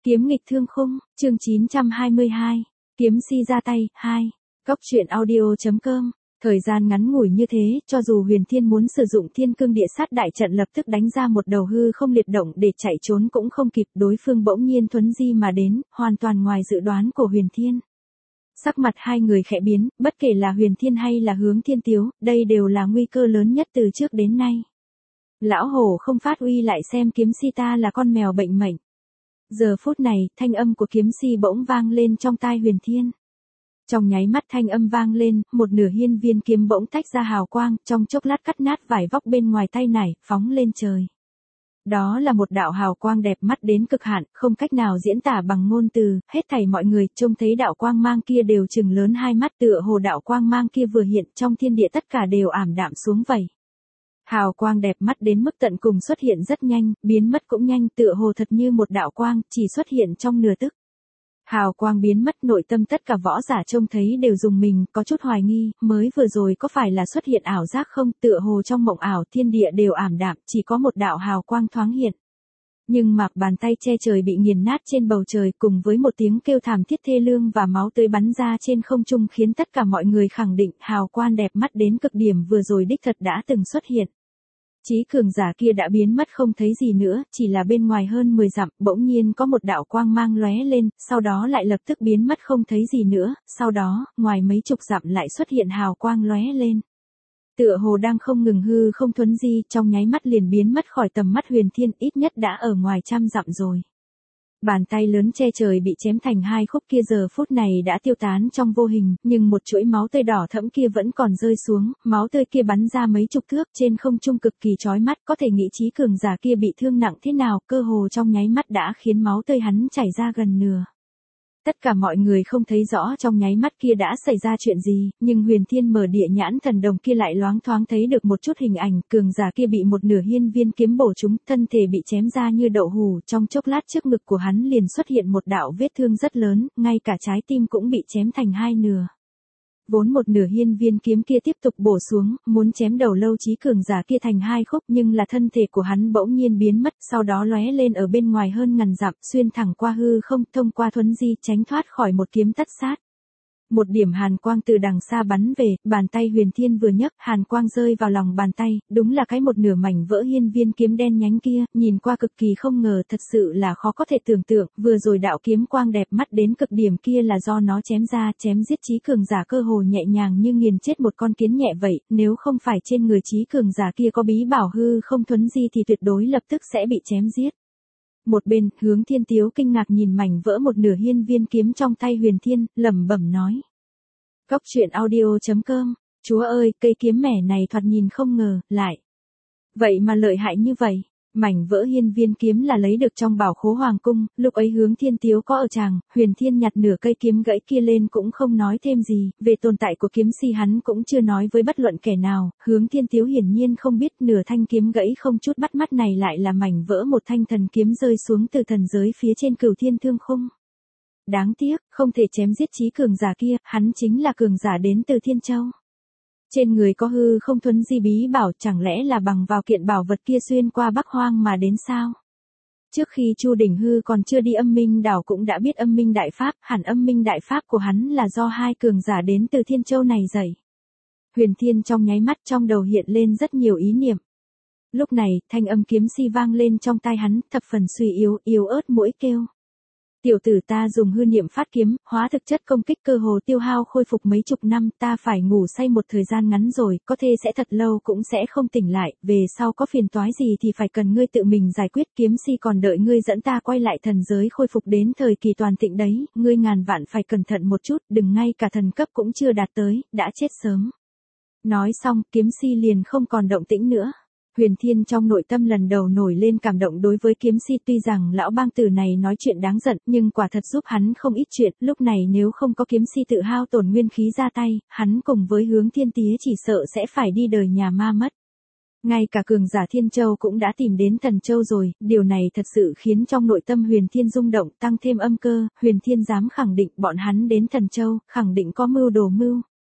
Kiếm nghịch thương khung, chương 922. Kiếm si ra tay, 2. Cốc truyện audio.com. Thời gian ngắn ngủi như thế, cho dù Huyền Thiên muốn sử dụng Thiên Cương Địa Sát đại trận lập tức đánh ra một đầu hư không liệt động để chạy trốn cũng không kịp, đối phương bỗng nhiên thuấn di mà đến, hoàn toàn ngoài dự đoán của Huyền Thiên. Sắc mặt hai người khẽ biến, bất kể là Huyền Thiên hay là Hướng Thiên Tiếu, đây đều là nguy cơ lớn nhất từ trước đến nay. Lão hổ không phát uy lại xem kiếm si ta là con mèo bệnh mệnh. Giờ phút này, thanh âm của kiếm si bỗng vang lên trong tai Huyền Thiên. Trong nháy mắt thanh âm vang lên, một nửa hiên viên kiếm bỗng tách ra hào quang, trong chốc lát cắt nát vải vóc bên ngoài tay nải, phóng lên trời. Đó là một đạo hào quang đẹp mắt đến cực hạn, không cách nào diễn tả bằng ngôn từ, hết thảy mọi người trông thấy đạo quang mang kia đều trừng lớn hai mắt, tựa hồ đạo quang mang kia vừa hiện trong thiên địa tất cả đều ảm đạm xuống vậy. Hào quang đẹp mắt đến mức tận cùng xuất hiện rất nhanh, biến mất cũng nhanh, tựa hồ thật như một đạo quang, chỉ xuất hiện trong nửa tức. Hào quang biến mất, nội tâm tất cả võ giả trông thấy đều rùng mình, có chút hoài nghi, mới vừa rồi có phải là xuất hiện ảo giác không, tựa hồ trong mộng ảo thiên địa đều ảm đạm, chỉ có một đạo hào quang thoáng hiện. Nhưng mặc bàn tay che trời bị nghiền nát trên bầu trời cùng với một tiếng kêu thảm thiết thê lương và máu tươi bắn ra trên không trung khiến tất cả mọi người khẳng định hào quang đẹp mắt đến cực điểm vừa rồi đích thật đã từng xuất hiện. Chí cường giả kia đã biến mất không thấy gì nữa, chỉ là bên ngoài hơn 10 dặm, bỗng nhiên có một đạo quang mang lóe lên, sau đó lại lập tức biến mất không thấy gì nữa, sau đó, ngoài mấy chục dặm lại xuất hiện hào quang lóe lên. Tựa hồ đang không ngừng hư không thuấn di, trong nháy mắt liền biến mất khỏi tầm mắt Huyền Thiên, ít nhất đã ở ngoài trăm dặm rồi. Bàn tay lớn che trời bị chém thành hai khúc kia giờ phút này đã tiêu tán trong vô hình, nhưng một chuỗi máu tươi đỏ thẫm kia vẫn còn rơi xuống, máu tươi kia bắn ra mấy chục thước trên không trung cực kỳ chói mắt, có thể nghĩ chí cường giả kia bị thương nặng thế nào, cơ hồ trong nháy mắt đã khiến máu tươi hắn chảy ra gần nửa. Tất cả mọi người không thấy rõ trong nháy mắt kia đã xảy ra chuyện gì, nhưng Huyền Thiên mở địa nhãn thần đồng kia lại loáng thoáng thấy được một chút hình ảnh, cường giả kia bị một nửa hiên viên kiếm bổ trúng, thân thể bị chém ra như đậu hù, trong chốc lát trước ngực của hắn liền xuất hiện một đạo vết thương rất lớn, ngay cả trái tim cũng bị chém thành hai nửa. Vốn một nửa hiên viên kiếm kia tiếp tục bổ xuống, muốn chém đầu Lâu Chí cường giả kia thành hai khúc, nhưng là thân thể của hắn bỗng nhiên biến mất, sau đó lóe lên ở bên ngoài hơn ngàn dặm, xuyên thẳng qua hư không, thông qua thuấn di, tránh thoát khỏi một kiếm tất sát. Một điểm hàn quang từ đằng xa bắn về, bàn tay Huyền Thiên vừa nhấc, hàn quang rơi vào lòng bàn tay, đúng là cái một nửa mảnh vỡ hiên viên kiếm đen nhánh kia, nhìn qua cực kỳ không ngờ, thật sự là khó có thể tưởng tượng, vừa rồi đạo kiếm quang đẹp mắt đến cực điểm kia là do nó chém ra, chém giết chí cường giả cơ hồ nhẹ nhàng như nghiền chết một con kiến nhẹ vậy, nếu không phải trên người chí cường giả kia có bí bảo hư không thuấn di thì tuyệt đối lập tức sẽ bị chém giết. Một bên, Hướng Thiên Tiếu kinh ngạc nhìn mảnh vỡ một nửa hiên viên kiếm trong tay Huyền Thiên, lẩm bẩm nói. Cốc truyện audio.com, chúa ơi, cây kiếm mẻ này thoạt nhìn không ngờ, lại. Vậy mà lợi hại như vậy, mảnh vỡ hiên viên kiếm là lấy được trong bảo khố hoàng cung, lúc ấy Hướng Thiên Tiếu có ở tràng, Huyền Thiên nhặt nửa cây kiếm gãy kia lên cũng không nói thêm gì, về tồn tại của kiếm si hắn cũng chưa nói với bất luận kẻ nào, Hướng Thiên Tiếu hiển nhiên không biết nửa thanh kiếm gãy không chút bắt mắt này lại là mảnh vỡ một thanh thần kiếm rơi xuống từ thần giới phía trên Cửu Thiên Thương Khung. Đáng tiếc, không thể chém giết chí cường giả kia, hắn chính là cường giả đến từ Thiên Châu. Trên người có hư không thuấn di bí bảo, chẳng lẽ là bằng vào kiện bảo vật kia xuyên qua Bắc Hoang mà đến sao? Trước khi Chu Đỉnh Hư còn chưa đi Âm Minh đảo cũng đã biết Âm Minh Đại Pháp, hẳn Âm Minh Đại Pháp của hắn là do hai cường giả đến từ Thiên Châu này dạy. Huyền Thiên trong nháy mắt trong đầu hiện lên rất nhiều ý niệm. Lúc này, thanh âm kiếm si vang lên trong tai hắn, thập phần suy yếu ớt mỗi kêu. Tiểu tử ta dùng hư niệm phát kiếm, hóa thực chất công kích cơ hồ tiêu hao khôi phục mấy chục năm, ta phải ngủ say một thời gian ngắn rồi, có thể sẽ thật lâu cũng sẽ không tỉnh lại, về sau có phiền toái gì thì phải cần ngươi tự mình giải quyết, kiếm si còn đợi ngươi dẫn ta quay lại thần giới khôi phục đến thời kỳ toàn tịnh đấy, ngươi ngàn vạn phải cẩn thận một chút, đừng ngay cả thần cấp cũng chưa đạt tới, đã chết sớm. Nói xong, kiếm si liền không còn động tĩnh nữa. Huyền Thiên trong nội tâm lần đầu nổi lên cảm động đối với kiếm si, tuy rằng lão bang tử này nói chuyện đáng giận, nhưng quả thật giúp hắn không ít chuyện, lúc này nếu không có kiếm si tự hao tổn nguyên khí ra tay, hắn cùng với Hướng Thiên Tía chỉ sợ sẽ phải đi đời nhà ma mất. Ngay cả cường giả Thiên Châu cũng đã tìm đến Thần Châu rồi, điều này thật sự khiến trong nội tâm Huyền Thiên rung động, tăng thêm âm cơ, Huyền Thiên dám khẳng định bọn hắn đến Thần Châu, khẳng định có mưu đồ mưu.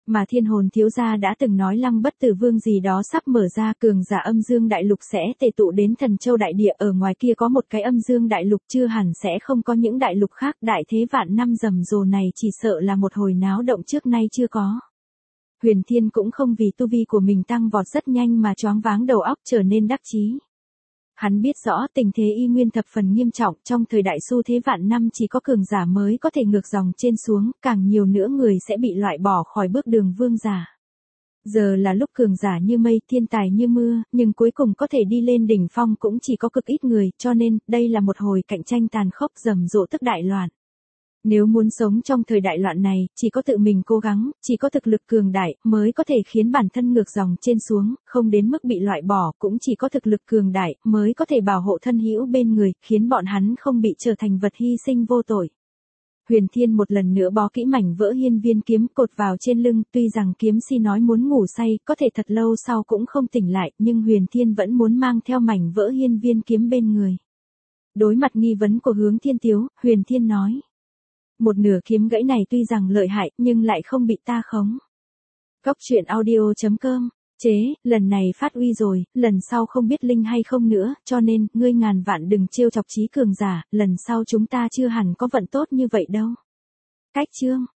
Mà thiên hồn thiếu gia đã từng nói Lăng Bất Tử Vương gì đó sắp mở ra, cường giả âm dương đại lục sẽ tề tụ đến Thần Châu đại địa, ở ngoài kia có một cái âm dương đại lục, chưa hẳn sẽ không có những đại lục khác, đại thế vạn năm rầm rộ này chỉ sợ là một hồi náo động trước nay chưa có. Huyền Thiên cũng không vì tu vi của mình tăng vọt rất nhanh mà choáng váng đầu óc trở nên đắc chí. Hắn biết rõ tình thế y nguyên thập phần nghiêm trọng, trong thời đại xu thế vạn năm chỉ có cường giả mới có thể ngược dòng trên xuống, càng nhiều nữa người sẽ bị loại bỏ khỏi bước đường vương giả. Giờ là lúc cường giả như mây, thiên tài như mưa, nhưng cuối cùng có thể đi lên đỉnh phong cũng chỉ có cực ít người, cho nên, đây là một hồi cạnh tranh tàn khốc rầm rộ tức đại loạn. Nếu muốn sống trong thời đại loạn này, chỉ có tự mình cố gắng, chỉ có thực lực cường đại, mới có thể khiến bản thân ngược dòng trên xuống, không đến mức bị loại bỏ, cũng chỉ có thực lực cường đại, mới có thể bảo hộ thân hữu bên người, khiến bọn hắn không bị trở thành vật hy sinh vô tội. Huyền Thiên một lần nữa bó kỹ mảnh vỡ hiên viên kiếm cột vào trên lưng, tuy rằng kiếm si nói muốn ngủ say, có thể thật lâu sau cũng không tỉnh lại, nhưng Huyền Thiên vẫn muốn mang theo mảnh vỡ hiên viên kiếm bên người. Đối mặt nghi vấn của Hướng Thiên Tiếu, Huyền Thiên nói. Một nửa kiếm gãy này tuy rằng lợi hại, nhưng lại không bị ta khống. Góc truyện audio.com, chế, lần này phát uy rồi, lần sau không biết linh hay không nữa, cho nên, ngươi ngàn vạn đừng trêu chọc trí cường giả, lần sau chúng ta chưa hẳn có vận tốt như vậy đâu. Cách chương.